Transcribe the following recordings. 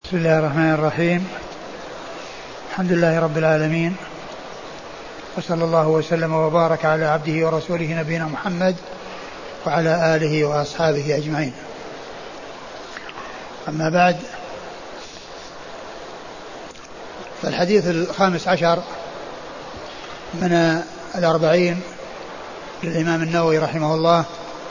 بسم الله الرحمن الرحيم. الحمد لله رب العالمين، وصلى الله وسلم وبارك على عبده ورسوله نبينا محمد وعلى آله وأصحابه أجمعين. أما بعد، فالحديث 15 من 40 للإمام النووي رحمه الله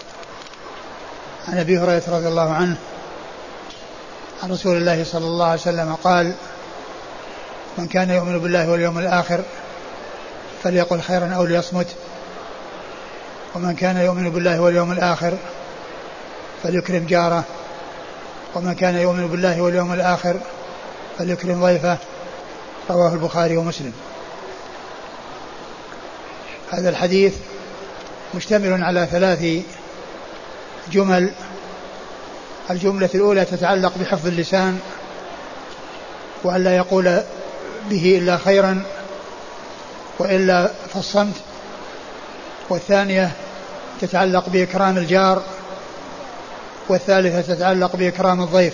عن أبي هريرة رضي الله عنه عن رسول الله صلى الله عليه وسلم قال: من كان يؤمن بالله واليوم الآخر فليقل خيرا أو ليصمت، ومن كان يؤمن بالله واليوم الآخر فليكرم جاره، ومن كان يؤمن بالله واليوم الآخر فليكرم ضيفه. رواه البخاري ومسلم. هذا الحديث مشتمل على 3 جمل. الجملة الأولى تتعلق بحفظ اللسان وأن لا يقول به إلا خيرا وإلا فالصمت، والثانية تتعلق بإكرام الجار، والثالثة تتعلق بإكرام الضيف.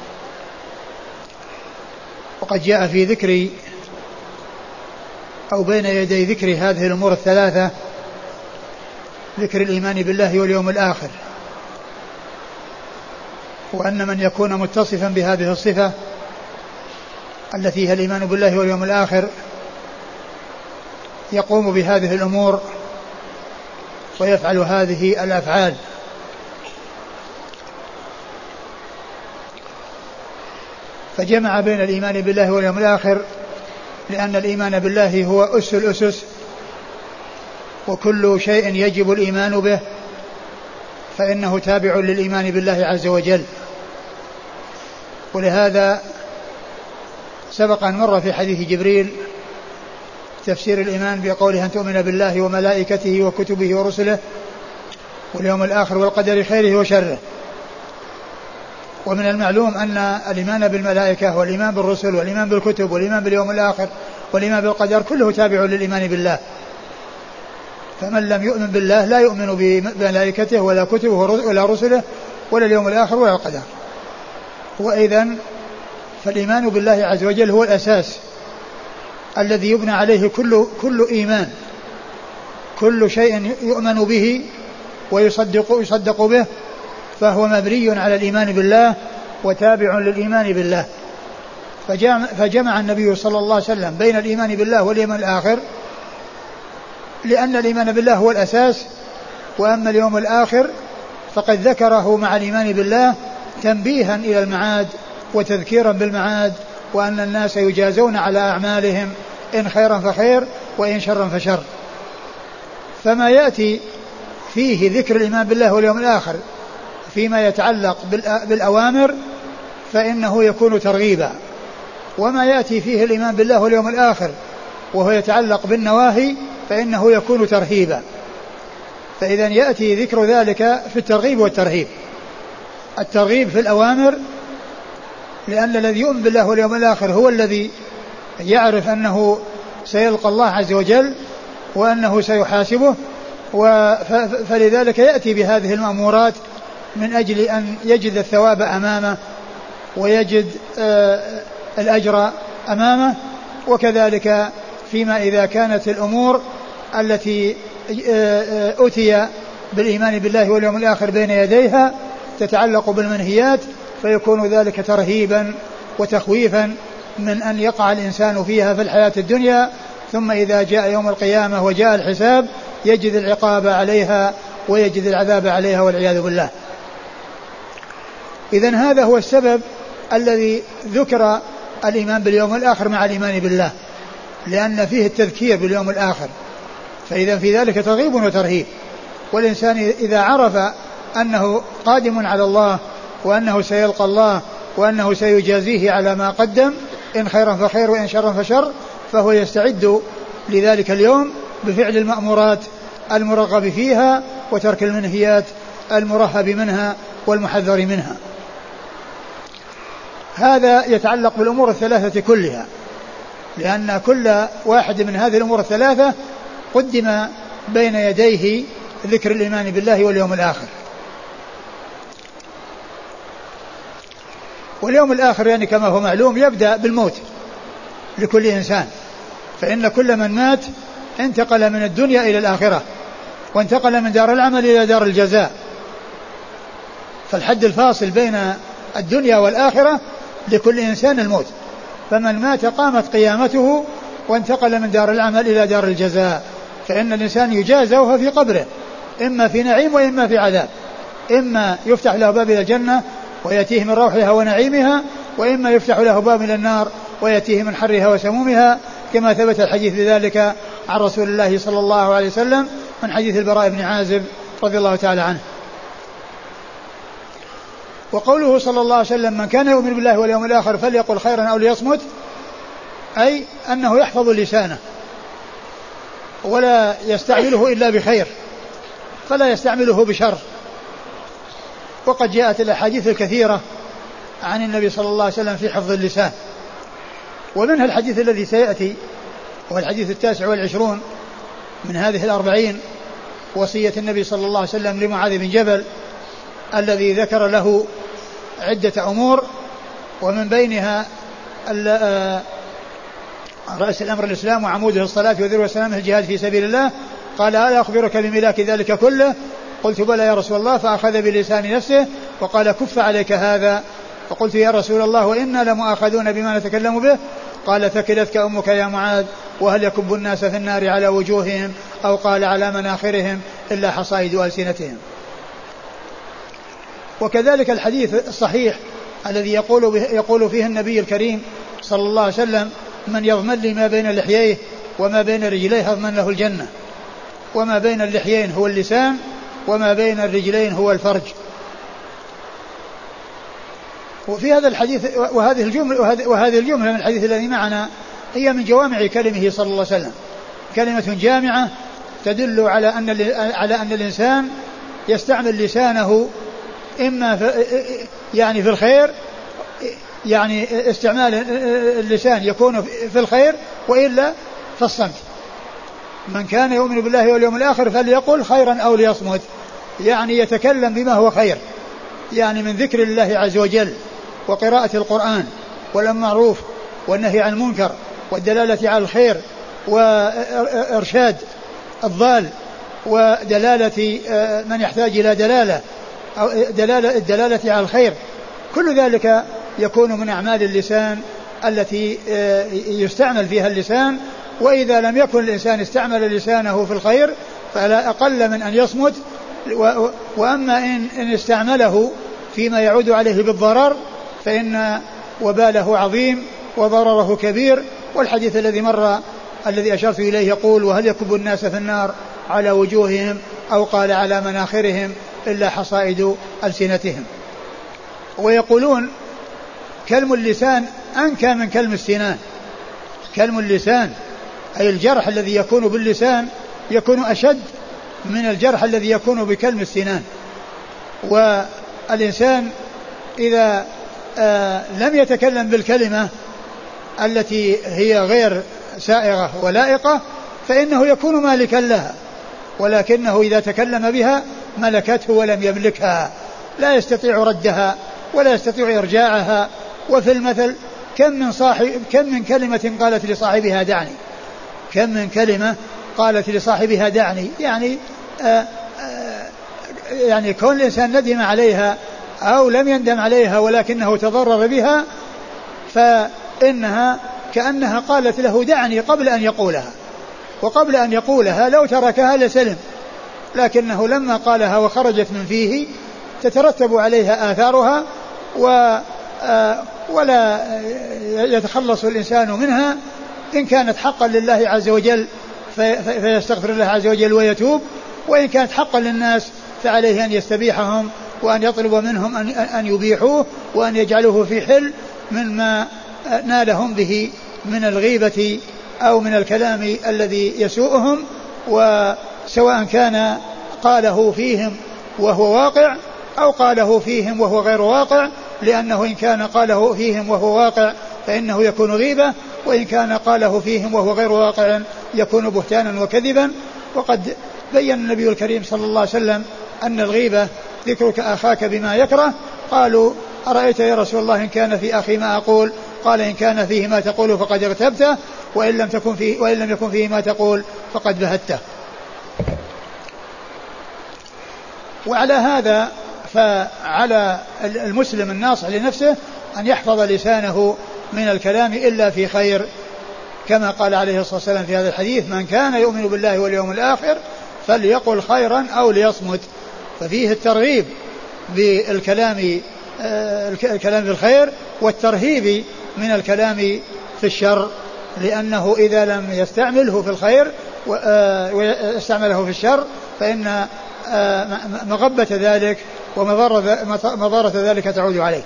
وقد جاء في ذكر أو بين يدي ذكر هذه الأمور الثلاثة ذكر الإيمان بالله واليوم الآخر، وأن من يكون متصفا بهذه الصفة التي هي الإيمان بالله واليوم الآخر يقوم بهذه الأمور ويفعل هذه الأفعال. فجمع بين الإيمان بالله واليوم الآخر لأن الإيمان بالله هو أس الأسس، وكل شيء يجب الإيمان به فإنه تابع للإيمان بالله عز وجل. ولهذا سبق أن مر في حديث جبريل تفسير الإيمان بقوله أن تؤمن بالله وملائكته وكتبه ورسله واليوم الآخر والقدر خيره وشره. ومن المعلوم أن الإيمان بالملائكة والإيمان بالرسل والإيمان بالكتب والإيمان باليوم الآخر والإيمان بالقدر كله تابع للإيمان بالله، فمن لم يؤمن بالله لا يؤمن بملائكته ولا كتبه ولا رسله ولا اليوم الآخر ولا القدر. وإذن فالإيمان بالله عز وجل هو الأساس الذي يبنى عليه كل إيمان. كل شيء يؤمن به ويصدق به فهو مبني على الإيمان بالله وتابع للإيمان بالله. فجمع النبي صلى الله عليه وسلم بين الإيمان بالله واليوم الآخر لأن الإيمان بالله هو الأساس، وأما اليوم الآخر فقد ذكره مع الإيمان بالله تنبيها إلى المعاد وتذكيرا بالمعاد، وأن الناس يجازون على أعمالهم إن خيرا فخير وإن شرا فشر. فما يأتي فيه ذكر الإيمان بالله واليوم الآخر فيما يتعلق بالأوامر فإنه يكون ترغيبا، وما يأتي فيه الإيمان بالله واليوم الآخر وهو يتعلق بالنواهي فإنه يكون ترهيبا. فإذا يأتي ذكر ذلك في الترغيب والترهيب. الترغيب في الأوامر لأن الذي يؤمن بالله واليوم الآخر هو الذي يعرف أنه سيلقى الله عز وجل وأنه سيحاسبه، فلذلك يأتي بهذه المأمورات من أجل أن يجد الثواب أمامه ويجد الأجر أمامه. وكذلك فيما إذا كانت الأمور التي أتي بالإيمان بالله واليوم الآخر بين يديها تتعلق بالمنهيات فيكون ذلك ترهيبا وتخويفا من أن يقع الإنسان فيها في الحياة الدنيا، ثم إذا جاء يوم القيامة وجاء الحساب يجد العقاب عليها ويجد العذاب عليها والعياذ بالله. إذن هذا هو السبب الذي ذكر الإيمان باليوم الآخر مع الإيمان بالله، لأن فيه التذكير باليوم الآخر، فإذا في ذلك ترغيب وترهيب. والإنسان إذا عرف أنه قادم على الله وأنه سيلقى الله وأنه سيجازيه على ما قدم إن خيرا فخير وإن شرا فشر، فهو يستعد لذلك اليوم بفعل المأمورات المرغب فيها وترك المنهيات المرهب منها والمحذر منها. هذا يتعلق بالأمور الثلاثة كلها، لأن كل واحد من هذه الأمور الثلاثة قدم بين يديه ذكر الإيمان بالله واليوم الآخر. واليوم الآخر يعني كما هو معلوم يبدأ بالموت لكل إنسان، فإن كل من مات انتقل من الدنيا إلى الآخرة، وانتقل من دار العمل إلى دار الجزاء. فالحد الفاصل بين الدنيا والآخرة لكل إنسان الموت، فمن مات قامت قيامته وانتقل من دار العمل إلى دار الجزاء. فإن الإنسان يجازى وهو في قبره، إما في نعيم وإما في عذاب، إما يفتح له باب إلى الجنة ويأتيه من روحها ونعيمها، وإما يفتح له باب إلى النار ويأتيه من حرها وسمومها، كما ثبت الحديث بذلك عن رسول الله صلى الله عليه وسلم من حديث البراء بن عازب رضي الله تعالى عنه. وقوله صلى الله عليه وسلم من كان يؤمن بالله واليوم الآخر فليقل خيرا أو ليصمت، أي أنه يحفظ لسانه ولا يستعمله إلا بخير، فلا يستعمله بشر. وقد جاءت الأحاديث الكثيرة عن النبي صلى الله عليه وسلم في حفظ اللسان، ومنها الحديث الذي سيأتي وهو الحديث 29 من هذه 40 وصية النبي صلى الله عليه وسلم لمعاذ بن جبل، الذي ذكر له عدة أمور، ومن بينها رأس الأمر الإسلام وعموده الصلاة وذروة سلامه الجهاد في سبيل الله. قال ألا أخبرك بملاك ذلك كله؟ قلت بلى يا رسول الله. فأخذ بلسان نفسه وقال كف عليك هذا. فقلت يا رسول الله وإنا لمؤاخذون بما نتكلم به؟ قال ثكلتك أمك يا معاذ، وهل يكب الناس في النار على وجوههم أو قال على مناخرهم إلا حصائد ألسنتهم. وكذلك الحديث الصحيح الذي يقول فيه النبي الكريم صلى الله عليه وسلم من يضمن لي ما بين لحييه وما بين رجليه أضمن له الجنة، وما بين اللحيين هو اللسان وما بين الرجلين هو الفرج. وفي هذا الحديث وهذه الجملة من الحديث الذي معنا هي من جوامع كلمه صلى الله عليه وسلم، كلمة جامعة تدل على أن الإنسان يستعمل لسانه إما في الخير، يعني استعمال اللسان يكون في الخير، وإلا في الصمت. من كان يؤمن بالله واليوم الآخر فليقل خيرا أو ليصمت، يعني يتكلم بما هو خير، يعني من ذكر الله عز وجل وقراءة القرآن والمعروف والنهي عن المنكر والدلالة على الخير وإرشاد الضال ودلالة من يحتاج إلى الدلالة على الخير. كل ذلك يكون من أعمال اللسان التي يستعمل فيها اللسان. وإذا لم يكن الإنسان استعمل لسانه في الخير فلا أقل من أن يصمت. وأما إن استعمله فيما يعود عليه بالضرر فإن وباله عظيم وضرره كبير. والحديث الذي مر الذي أشرت إليه يقول وهل يكب الناس في النار على وجوههم أو قال على مناخرهم إلا حصائد ألسنتهم. ويقولون كلم اللسان أنكى من كلم السنان. كلم اللسان أي الجرح الذي يكون باللسان يكون أشد من الجرح الذي يكون بكلم السنان. والإنسان إذا لم يتكلم بالكلمة التي هي غير سائغة ولائقة فإنه يكون مالكا لها، ولكنه إذا تكلم بها ملكته ولم يملكها، لا يستطيع ردها ولا يستطيع إرجاعها. وفي المثل كم من كلمة قالت لصاحبها دعني، كم من كلمة قالت لصاحبها دعني، يعني كون الإنسان ندم عليها أو لم يندم عليها ولكنه تضرر بها فإنها كأنها قالت له دعني قبل أن يقولها، وقبل أن يقولها لو تركها لسلم، لكنه لما قالها وخرجت من فيه تترتب عليها آثارها ولا يتخلص الإنسان منها. إن كانت حقا لله عز وجل فيستغفر الله عز وجل ويتوب، وإن كانت حقا للناس فعليه أن يستبيحهم وأن يطلب منهم أن يبيحوه وأن يجعلوه في حل مما نالهم به من الغيبة أو من الكلام الذي يسوءهم، وسواء كان قاله فيهم وهو واقع أو قاله فيهم وهو غير واقع، لأنه إن كان قاله فيهم وهو واقع فإنه يكون غيبة، وإن كان قاله فيهم وهو غير واقع يكون بهتانا وكذبا. وقد بين النبي الكريم صلى الله عليه وسلم أن الغيبة ذكرك أخاك بما يكره. قالوا أرأيت يا رسول الله إن كان في أخي ما أقول؟ قال إن كان فيه ما تقول فقد اغتبته، وإن لم يكن فيه ما تقول فقد بهته. وعلى هذا فعلى المسلم الناصح لنفسه أن يحفظ لسانه من الكلام إلا في خير، كما قال عليه الصلاة والسلام في هذا الحديث: من كان يؤمن بالله واليوم الآخر فليقل خيرا أو ليصمت. ففيه الترغيب بالكلام بالخير والترهيب من الكلام في الشر، لأنه إذا لم يستعمله في الخير ويستعمله في الشر فإن مغبة ذلك ومضارة ذلك تعود عليه.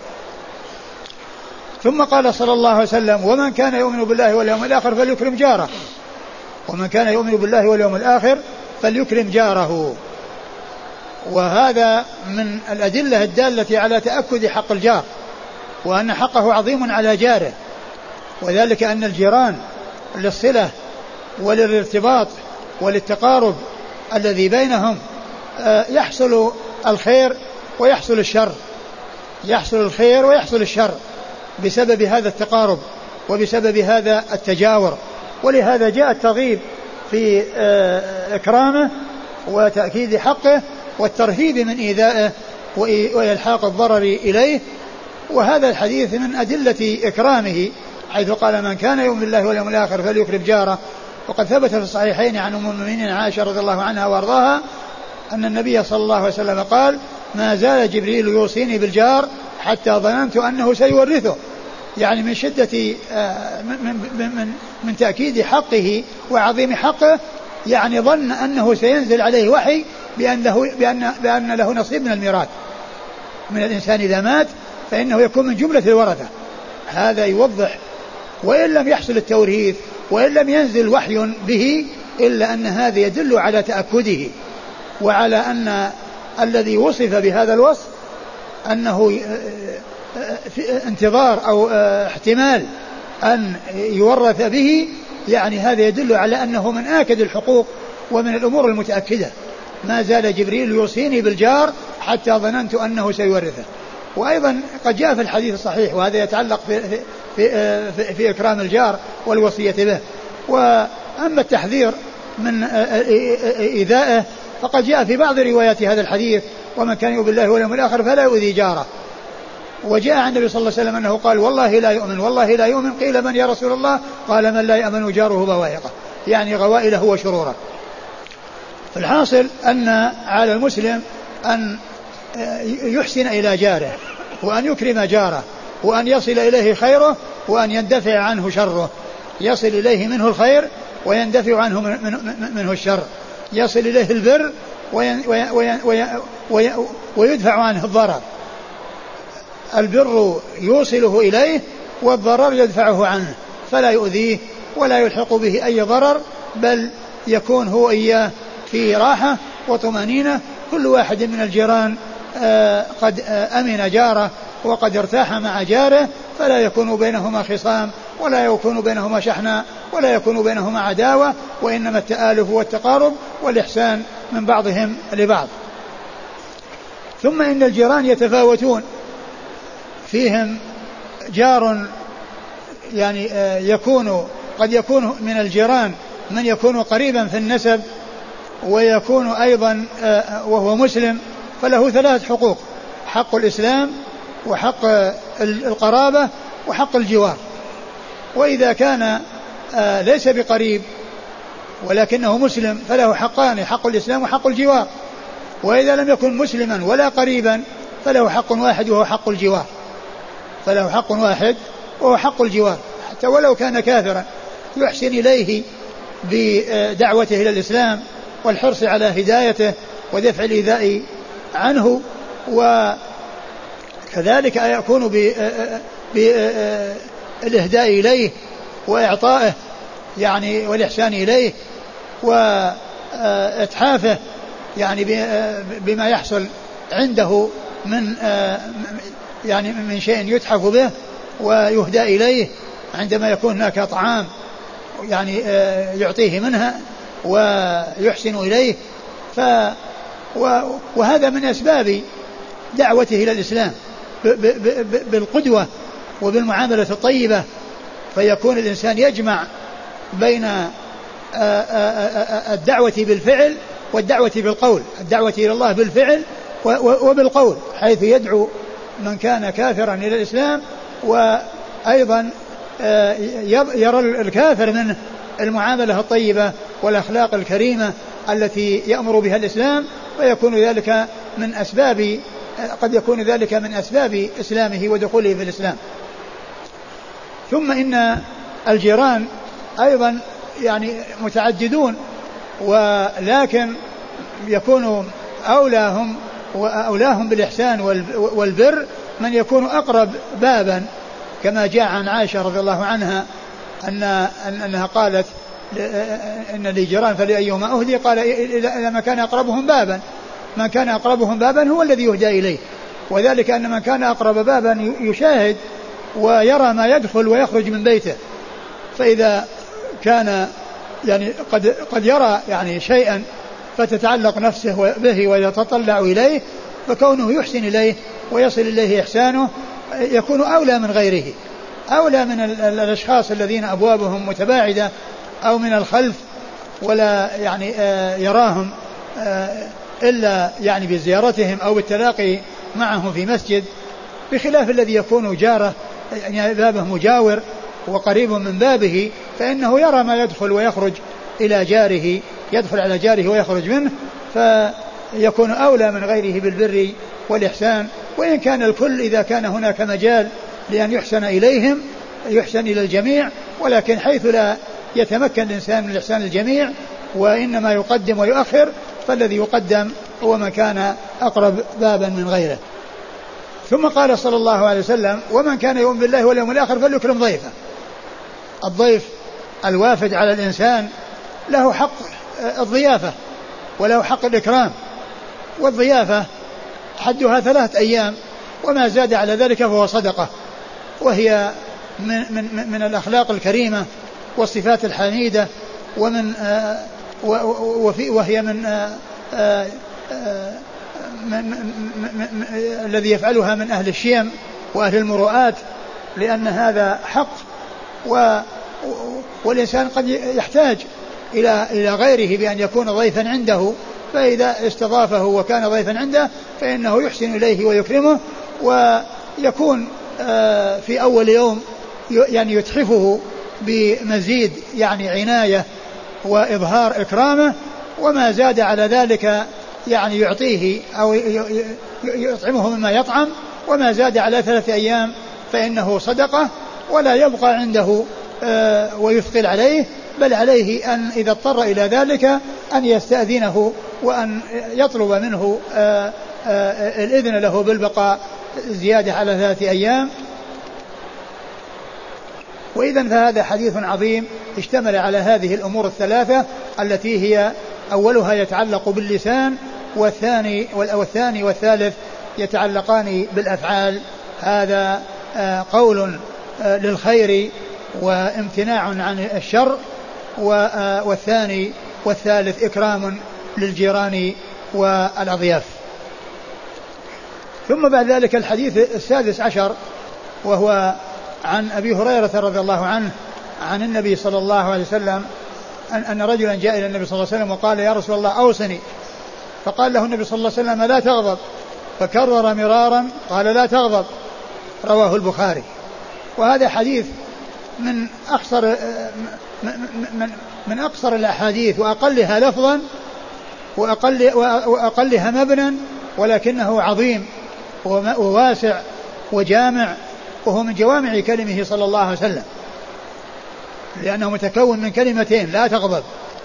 ثم قال صلى الله عليه وسلم: ومن كان يؤمن بالله واليوم الآخر فليكرم جاره. ومن كان يؤمن بالله واليوم الآخر فليكرم جاره. وهذا من الأدلة الدالة على تأكد حق الجار، وأن حقه عظيم على جاره، وذلك أن الجيران للصلة وللارتباط وللتقارب الذي بينهم يحصل الخير ويحصل الشر، يحصل الخير ويحصل الشر بسبب هذا التقارب وبسبب هذا التجاور. ولهذا جاء الترغيب في إكرامه وتأكيد حقه والترهيب من إيذائه وإلحاق الضرر إليه. وهذا الحديث من أدلة إكرامه، حيث قال: من كان يؤمن بالله واليوم الآخر فليكرم جاره. وقد ثبت في الصحيحين عن أم المؤمنين عائشة رضي الله عنها وأرضاها أن النبي صلى الله عليه وسلم قال: ما زال جبريل يوصيني بالجار حتى ظننت أنه سيورثه. يعني من شدة من تأكيد حقه وعظيم حقه، يعني ظن أنه سينزل عليه وحي بأن له نصيب من الميراث من الإنسان إذا مات، فإنه يكون من جملة الورثة. هذا يوضح، وإن لم يحصل التوريث وإن لم ينزل وحي به، إلا أن هذا يدل على تأكده وعلى أن الذي وصف بهذا الوصف أنه في انتظار أو احتمال أن يورث به. يعني هذا يدل على أنه من آكد الحقوق ومن الأمور المتأكدة. ما زال جبريل يوصيني بالجار حتى ظننت أنه سيورثه. وأيضا قد جاء في الحديث الصحيح، وهذا يتعلق في إكرام الجار والوصية به. وأما التحذير من إيذائه فقد جاء في بعض روايات هذا الحديث: ومن كان يؤمن بالله واليوم الآخر فلا يؤذي جاره. وجاء عن النبي صلى الله عليه وسلم أنه قال: والله لا يؤمن، والله لا يؤمن. قيل: من يا رسول الله؟ قال: من لا يأمن جاره بوائقه، يعني غوائله وشروره. فالحاصل أن على المسلم أن يحسن إلى جاره، وأن يكرم جاره، وأن يصل إليه خيره، وأن يندفع عنه شره. يصل إليه منه الخير ويندفع عنه منه الشر، يصل إليه البر ويدفع عنه الضرر. البر يوصله إليه والضرر يدفعه عنه، فلا يؤذيه ولا يلحق به أي ضرر، بل يكون هو إياه في راحة وطمأنينة. كل واحد من الجيران قد أمن جاره وقد ارتاح مع جاره، فلا يكون بينهما خصام ولا يكون بينهما شحناء ولا يكون بينهما عداوة، وإنما التآلف والتقارب والإحسان من بعضهم لبعض. ثم إن الجيران يتفاوتون، فيهم جار يعني قد يكون من الجيران من يكون قريبا في النسب، ويكون أيضا وهو مسلم، فله 3 حقوق: حق الإسلام وحق القرابة وحق الجوار. وإذا كان ليس بقريب ولكنه مسلم فله حقان: حق الإسلام وحق الجوار. وإذا لم يكن مسلما ولا قريبا فله حق واحد وهو حق الجوار، فله حق واحد وهو حق الجوار، حتى ولو كان كافرا يحسن إليه بدعوته إلى الإسلام والحرص على هدايته ودفع الإيذاء عنه. وكذلك يكون بالإهداء إليه وإعطائه يعني والإحسان إليه وإتحافه يعني بما يحصل عنده من شيء يتحف به ويهدى إليه عندما يكون هناك طعام يعني يعطيه منها ويحسن إليه. وهذا من أسباب دعوته إلى الإسلام، بالقدوة وبالمعاملة الطيبة، فيكون الإنسان يجمع بين الدعوة بالفعل والدعوة بالقول، الدعوة إلى الله بالفعل وبالقول، حيث يدعو من كان كافرا إلى الإسلام، وأيضا يرى الكافر منه المعاملة الطيبة والأخلاق الكريمة التي يأمر بها الإسلام، فيكون ذلك من أسباب، قد يكون ذلك من أسباب إسلامه ودخوله في الإسلام. ثم إن الجيران أيضا يعني متعددون، ولكن يكون أولاهم بالإحسان والبر من يكون أقرب بابا، كما جاء عن عائشة رضي الله عنها أنها قالت إن لي جيران فلأيهما أهدي، قال إلى ما كان أقربهم بابا، من كان أقربهم بابا هو الذي يهدى إليه، وذلك أن من كان أقرب بابا يشاهد ويرى ما يدخل ويخرج من بيته، فإذا كان يعني قد يرى يعني شيئا فتتعلق نفسه به ويتطلع إليه، فكونه يحسن إليه ويصل إليه إحسانه يكون أولى من غيره، أولى من الأشخاص الذين أبوابهم متباعدة أو من الخلف ولا يعني يراهم إلا يعني بزيارتهم أو بالتلاقي معهم في مسجد، بخلاف الذي يكون جاره يعني بابه مجاور وقريب من بابه، فإنه يرى ما يدخل ويخرج إلى جاره، يدخل على جاره ويخرج منه، فيكون أولى من غيره بالبر والإحسان. وإن كان الكل إذا كان هناك مجال لأن يحسن إليهم يحسن إلى الجميع، ولكن حيث لا يتمكن الإنسان من إحسان الجميع وإنما يقدم ويؤخر، فالذي يقدم هو من كان أقرب بابا من غيره. ثم قال صلى الله عليه وسلم: ومن كان يؤمن بالله واليوم الآخر فليكرم ضيفه. الضيف الوافد على الإنسان له حق الضيافة وله حق الإكرام، والضيافة حدها 3 أيام، وما زاد على ذلك فهو صدقة، وهي من الأخلاق الكريمة والصفات الحميدة، وهي الذي يفعلها من أهل الشيم وأهل المروءات، لأن هذا حق، والإنسان قد يحتاج إلى غيره بأن يكون ضيفا عنده، فإذا استضافه وكان ضيفا عنده فإنه يحسن إليه ويكرمه، ويكون في أول يوم يعني يتحفه بمزيد يعني عناية وإظهار إكرامه، وما زاد على ذلك يعني يعطيه أو يطعمه مما يطعم، وما زاد على 3 أيام فإنه صدقة، ولا يبقى عنده ويثقل عليه، بل عليه أن إذا اضطر إلى ذلك أن يستأذنه وأن يطلب منه الإذن له بالبقاء زيادة على 3 أيام. وإذن فهذا حديث عظيم اشتمل على هذه الأمور 3 التي هي أولها يتعلق باللسان، والثاني والثالث يتعلقان بالأفعال. هذا قول للخير وامتناع عن الشر، والثاني والثالث إكرام للجيران والأضياف. ثم بعد ذلك الحديث 16 وهو عن أبي هريرة رضي الله عنه عن النبي صلى الله عليه وسلم أن رجلا جاء إلى النبي صلى الله عليه وسلم وقال: يا رسول الله أوصني. فقال له النبي صلى الله عليه وسلم: لا تغضب. فكرر مرارا قال: لا تغضب. رواه البخاري. وهذا حديث من أقصر الأحاديث وأقلها لفظا وأقلها مبنى، ولكنه عظيم وواسع وجامع، وهو من جوامع كلمه صلى الله عليه وسلم، لأنه متكون من كلمتين: لا تغضب.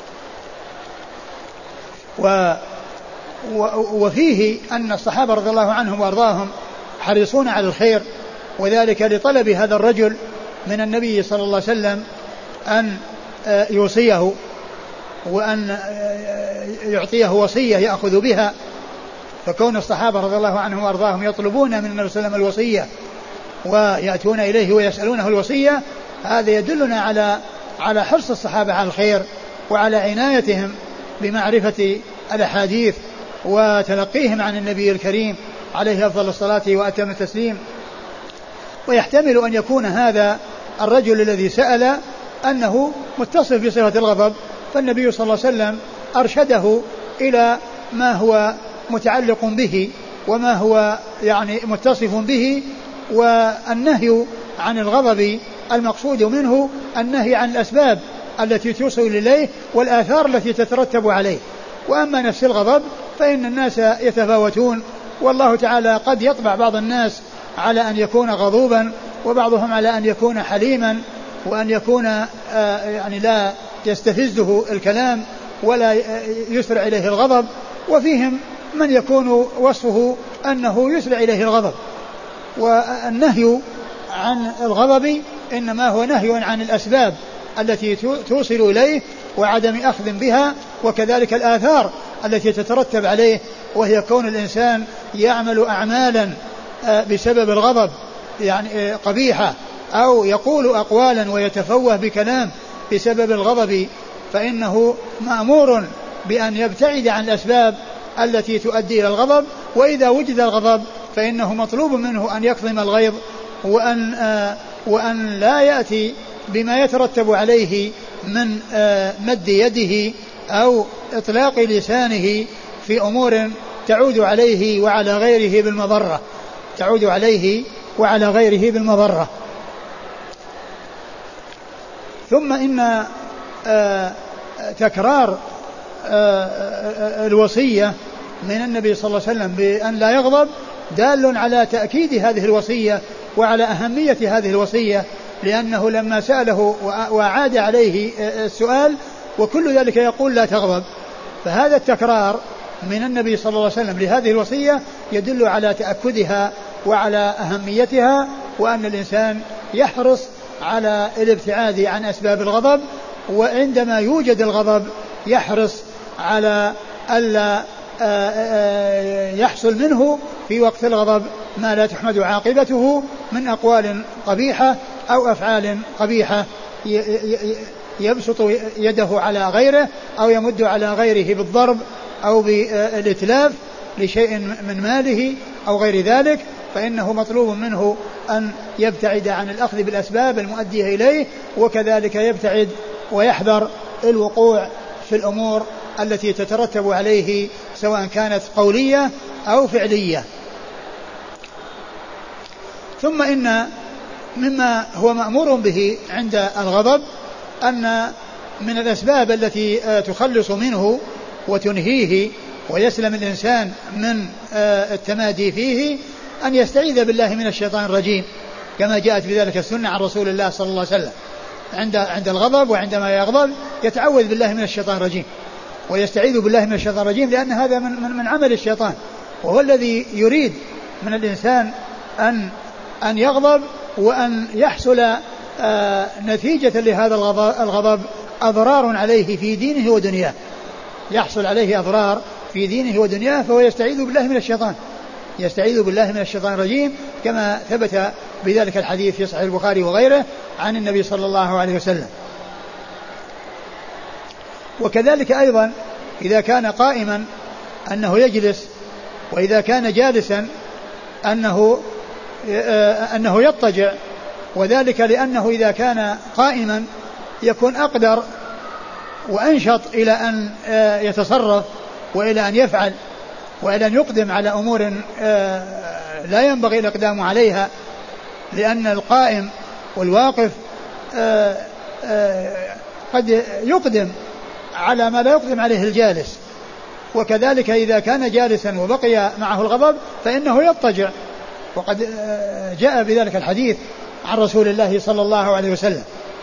وفيه أن الصحابة رضي الله عنهم وأرضاهم حريصون على الخير، وذلك لطلب هذا الرجل من النبي صلى الله عليه وسلم أن يوصيه وأن يعطيه وصية يأخذ بها. فكون الصحابة رضي الله عنهم وأرضاهم يطلبون من النبي صلى الله عليه وسلم الوصية ويأتون إليه ويسألونه الوصية، هذا يدلنا على حرص الصحابة على الخير وعلى عنايتهم بمعرفة الأحاديث وتلقيهم عن النبي الكريم عليه أفضل الصلاة وأتم التسليم. ويحتمل أن يكون هذا الرجل الذي سأل أنه متصف بصفة الغضب، فالنبي صلى الله عليه وسلم أرشده إلى ما هو متعلق به وما هو يعني متصف به. والنهي عن الغضب المقصود منه النهي عن الأسباب التي توصل إليه والآثار التي تترتب عليه. وأما نفس الغضب فإن الناس يتفاوتون، والله تعالى قد يطبع بعض الناس على أن يكون غضوبا، وبعضهم على أن يكون حليما، وأن يكون يعني لا يستفزه الكلام ولا يسرع إليه الغضب، وفيهم من يكون وصفه أنه يسرع إليه الغضب. والنهي عن الغضب إنما هو نهي عن الأسباب التي توصل إليه وعدم أخذ بها، وكذلك الآثار التي تترتب عليه، وهي كون الإنسان يعمل أعمالا بسبب الغضب يعني قبيحة، أو يقول أقوالا ويتفوه بكلام بسبب الغضب، فإنه مأمور بأن يبتعد عن الأسباب التي تؤدي إلى الغضب. وإذا وجد الغضب فإنه مطلوب منه أن يكظم الغيظ وأن لا يأتي بما يترتب عليه من مد يده أو إطلاق لسانه في أمور تعود عليه وعلى غيره بالمضرة. ثم إن تكرار الوصية من النبي صلى الله عليه وسلم بأن لا يغضب دال على تأكيد هذه الوصية وعلى أهمية هذه الوصية، لأنه لما سأله وعاد عليه السؤال وكل ذلك يقول لا تغضب، فهذا التكرار من النبي صلى الله عليه وسلم لهذه الوصية يدل على تأكدها وعلى أهميتها، وأن الإنسان يحرص على الابتعاد عن أسباب الغضب، وعندما يوجد الغضب يحرص على ألا يحصل منه في وقت الغضب ما لا تحمد عاقبته من أقوال قبيحة أو أفعال قبيحة، يبسط يده على غيره أو يمد على غيره بالضرب أو بالإتلاف لشيء من ماله أو غير ذلك، فإنه مطلوب منه أن يبتعد عن الأخذ بالأسباب المؤدية إليه، وكذلك يبتعد ويحذر الوقوع في الأمور التي تترتب عليه سواء كانت قولية أو فعلية. ثم إن مما هو مأمور به عند الغضب أن من الأسباب التي تخلص منه وتنهيه ويسلم الإنسان من التمادي فيه أن يستعيذ بالله من الشيطان الرجيم، كما جاءت بذلك السنة عن رسول الله صلى الله عليه وسلم عند الغضب، وعندما يغضب يتعوذ بالله من الشيطان الرجيم ويستعيذ بالله من الشيطان الرجيم، لأن هذا من عمل الشيطان، وهو الذي يريد من الإنسان أن يغضب وأن يحصل نتيجة لهذا الغضب أضرار عليه في دينه ودنياه، يحصل عليه أضرار في دينه ودنياه، فهو يستعيذ بالله من الشيطان الرجيم، كما ثبت بذلك الحديث في صحيح البخاري وغيره عن النبي صلى الله عليه وسلم. وكذلك أيضا إذا كان قائما أنه يجلس، وإذا كان جالسا أنه يضطجع، وذلك لأنه إذا كان قائما يكون أقدر وأنشط إلى أن يتصرف وإلى أن يفعل وإلى أن يقدم على أمور لا ينبغي الإقدام عليها، لأن القائم والواقف قد يقدم على ما لا يقدم عليه الجالس. وكذلك إذا كان جالسا وبقي معه الغضب فإنه يضطجع، وقد جاء بذلك الحديث عن رسول الله صلى الله عليه وسلم.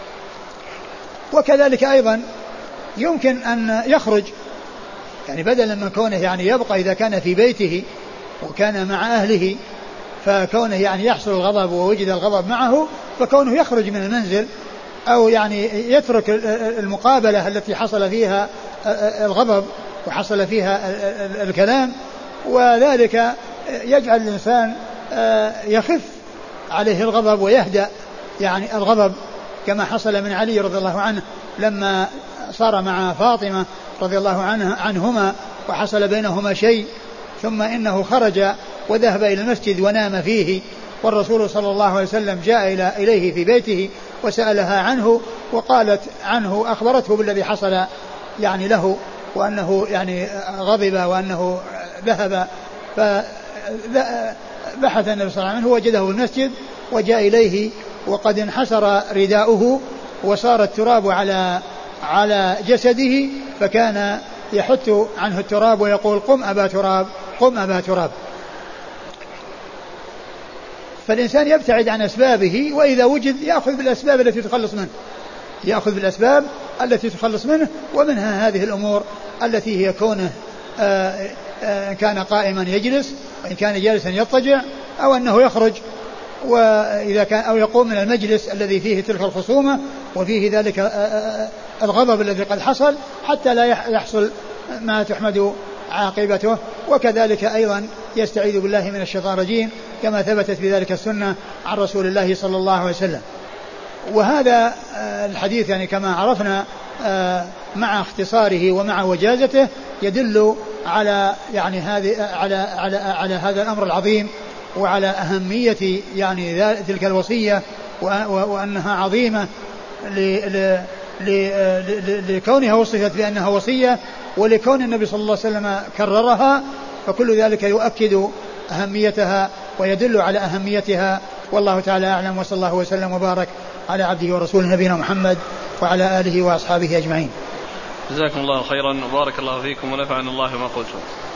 وكذلك أيضا يمكن أن يخرج، يعني بدلا من كونه يعني يبقى إذا كان في بيته وكان مع أهله، فكونه يعني يحصل الغضب ووجد الغضب معه، فكونه يخرج من المنزل أو يعني يترك المقابلة التي حصل فيها الغضب وحصل فيها الكلام، وذلك يجعل الإنسان يخف عليه الغضب ويهدأ يعني الغضب، كما حصل من علي رضي الله عنه لما صار مع فاطمة رضي الله عنهما وحصل بينهما شيء، ثم إنه خرج وذهب إلى المسجد ونام فيه، والرسول صلى الله عليه وسلم جاء إليه في بيته وسألها عنه، وقالت عنه أخبرته بالذي حصل يعني له، وأنه يعني غضب وأنه ذهب. فبحث النبي صلى الله عليه وسلم وجده في المسجد وجاء إليه وقد انحسر رداؤه وصار التراب على جسده، فكان يحث عنه التراب ويقول قم أبا تراب قم أبا تراب. فالإنسان يبتعد عن أسبابه، وإذا وجد يأخذ بالأسباب التي تخلص منه، ومنها هذه الأمور التي هي كونه كان قائما يجلس، وإن كان جالسا يضطجع، أو أنه يخرج وإذا كان أو يقوم من المجلس الذي فيه تلك الخصومة وفيه ذلك الغضب الذي قد حصل، حتى لا يحصل ما تحمد عاقبته. وكذلك أيضا يستعيذ بالله من الشيطان الرجيم كما ثبتت في ذلك السنة عن رسول الله صلى الله عليه وسلم. وهذا الحديث يعني كما عرفنا مع اختصاره ومع وجازته يدل على يعني على هذا الأمر العظيم، وعلى أهمية يعني تلك الوصية، وأنها عظيمة لكونها وصفت بأنها وصية، ولكون النبي صلى الله عليه وسلم كررها، فكل ذلك يؤكد أهميتها ويدل على أهميتها. والله تعالى أعلم، وصلى الله وسلم وبارك على عبده ورسوله نبينا محمد وعلى آله وأصحابه أجمعين. جزاكم الله خيرا وبارك الله فيكم ونفعنا الله ما قلتم.